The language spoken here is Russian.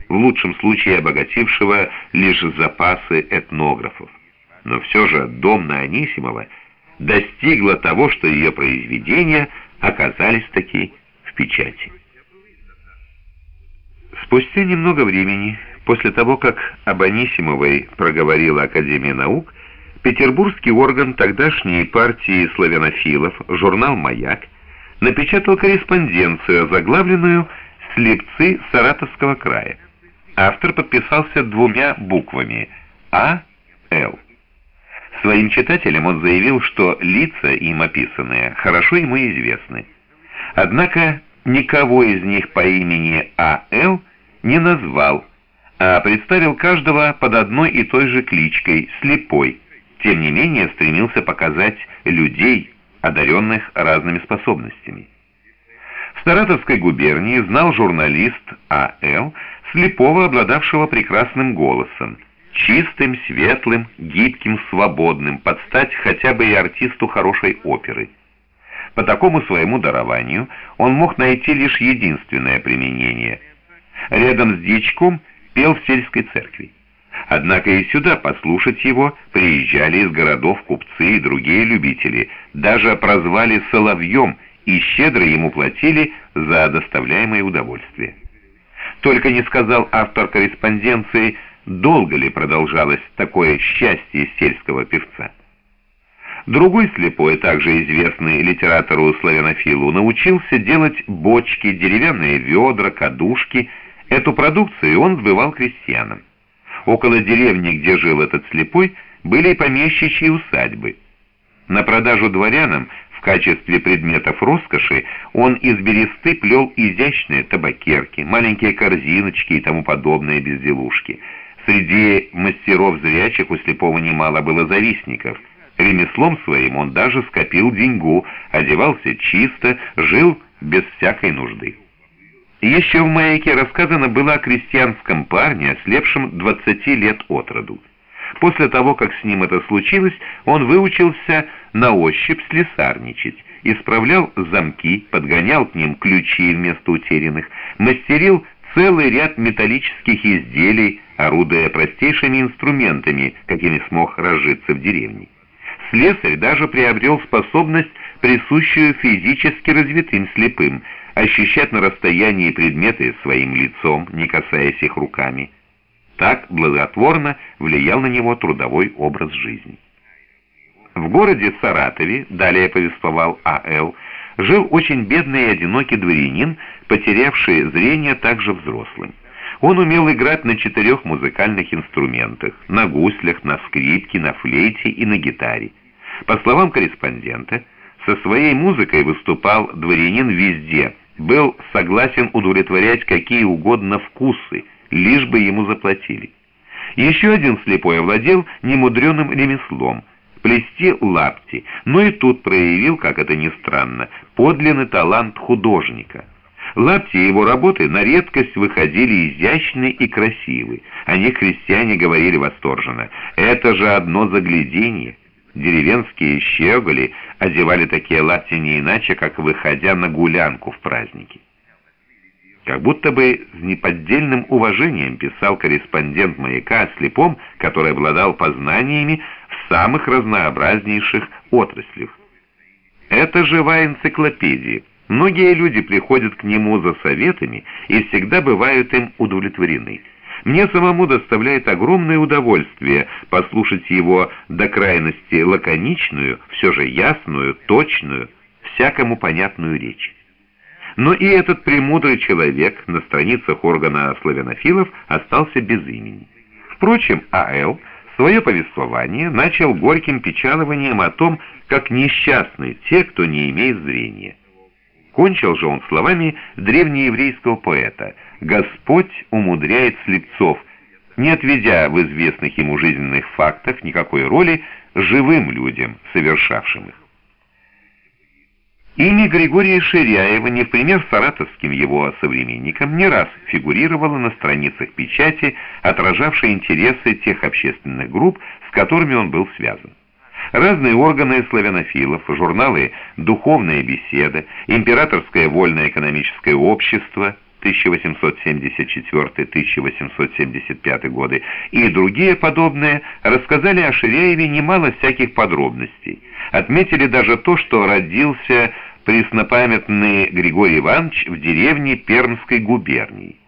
в лучшем случае обогатившего лишь запасы этнографов. Но все же Домна Анисимова достигла того, что ее произведения оказались-таки в печати. Спустя немного времени, после того, как об Анисимовой проговорила Академия наук, петербургский орган тогдашней партии славянофилов, журнал «Маяк», напечатал корреспонденцию, заглавленную «Слепцы Саратовского края». Автор подписался двумя буквами «А.Л». Своим читателям он заявил, что лица им описанные хорошо ему известны. Однако никого из них по имени А.Л. не назвал, а представил каждого под одной и той же кличкой «Слепой». Тем не менее стремился показать людей, одаренных разными способностями. В Саратовской губернии знал журналист А.Л. слепого, обладавшего прекрасным голосом, чистым, светлым, гибким, свободным, под стать хотя бы и артисту хорошей оперы. По такому своему дарованию он мог найти лишь единственное применение. Рядом с дьячком пел в сельской церкви. Однако и сюда послушать его приезжали из городов купцы и другие любители, даже прозвали Соловьем и щедро ему платили за доставляемое удовольствие. Только не сказал автор корреспонденции, долго ли продолжалось такое счастье сельского певца. Другой слепой, также известный литератору-славянофилу, научился делать бочки, деревянные ведра, кадушки. Эту продукцию он сбывал крестьянам. Около деревни, где жил этот слепой, были и помещичьи усадьбы. На продажу дворянам в качестве предметов роскоши он из бересты плел изящные табакерки, маленькие корзиночки и тому подобные безделушки. Среди мастеров зрячих у слепого немало было завистников. Ремеслом своим он даже скопил деньгу, одевался чисто, жил без всякой нужды. Еще в «Маяке» рассказано было о крестьянском парне, ослепшем 20 лет от роду. После того, как с ним это случилось, он выучился на ощупь слесарничать, исправлял замки, подгонял к ним ключи вместо утерянных, мастерил целый ряд металлических изделий, орудуя простейшими инструментами, какими смог разжиться в деревне. Слесарь даже приобрел способность, присущую физически развитым слепым, ощущать на расстоянии предметы своим лицом, не касаясь их руками. Так благотворно влиял на него трудовой образ жизни. В городе Саратове, далее повествовал А.Л., жил очень бедный и одинокий дворянин, потерявший зрение также взрослым. Он умел играть на 4 музыкальных инструментах: на гуслях, на скрипке, на флейте и на гитаре. По словам корреспондента, со своей музыкой выступал дворянин везде, был согласен удовлетворять какие угодно вкусы, лишь бы ему заплатили. Еще один слепой овладел немудреным ремеслом — плести лапти, но и тут проявил, как это ни странно, подлинный талант художника. Лапти его работы на редкость выходили изящны и красивы. О них крестьяне говорили восторженно: «Это же одно загляденье». Деревенские щеголи одевали такие лапти не иначе, как выходя на гулянку в праздники. Как будто бы с неподдельным уважением писал корреспондент «Маяка» о слепом, который обладал познаниями в самых разнообразнейших отраслях. Это живая энциклопедия. Многие люди приходят к нему за советами и всегда бывают им удовлетворены. Мне самому доставляет огромное удовольствие послушать его до крайности лаконичную, все же ясную, точную, всякому понятную речь. Но и этот премудрый человек на страницах органа славянофилов остался без имени. Впрочем, А.Л. свое повествование начал горьким печалованием о том, как несчастны те, кто не имеет зрения. Кончил же он словами древнееврейского поэта: «Господь умудряет слепцов», не отведя в известных ему жизненных фактах никакой роли живым людям, совершавшим их. Имя Григория Ширяева, не в пример саратовским его современникам, не раз фигурировало на страницах печати, отражавшей интересы тех общественных групп, с которыми он был связан. Разные органы славянофилов, журналы «Духовная беседа», «Императорское вольное экономическое общество», 1874-1875 годы и другие подобные рассказали о Ширяеве немало всяких подробностей. Отметили даже то, что родился преснопамятный Григорий Иванович в деревне Пермской губернии.